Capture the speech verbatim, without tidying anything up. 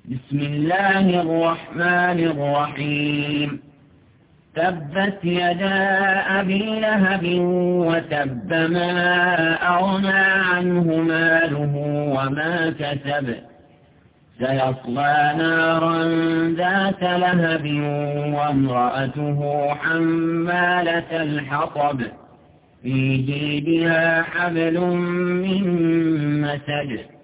بسم الله الرحمن الرحيم تبت يدا أبي لهب وتب ما أغنى عنه ماله وما كسب سيصلى نارا ذات لهب وامرأته حمالة الحطب في جيدها حبل من مسد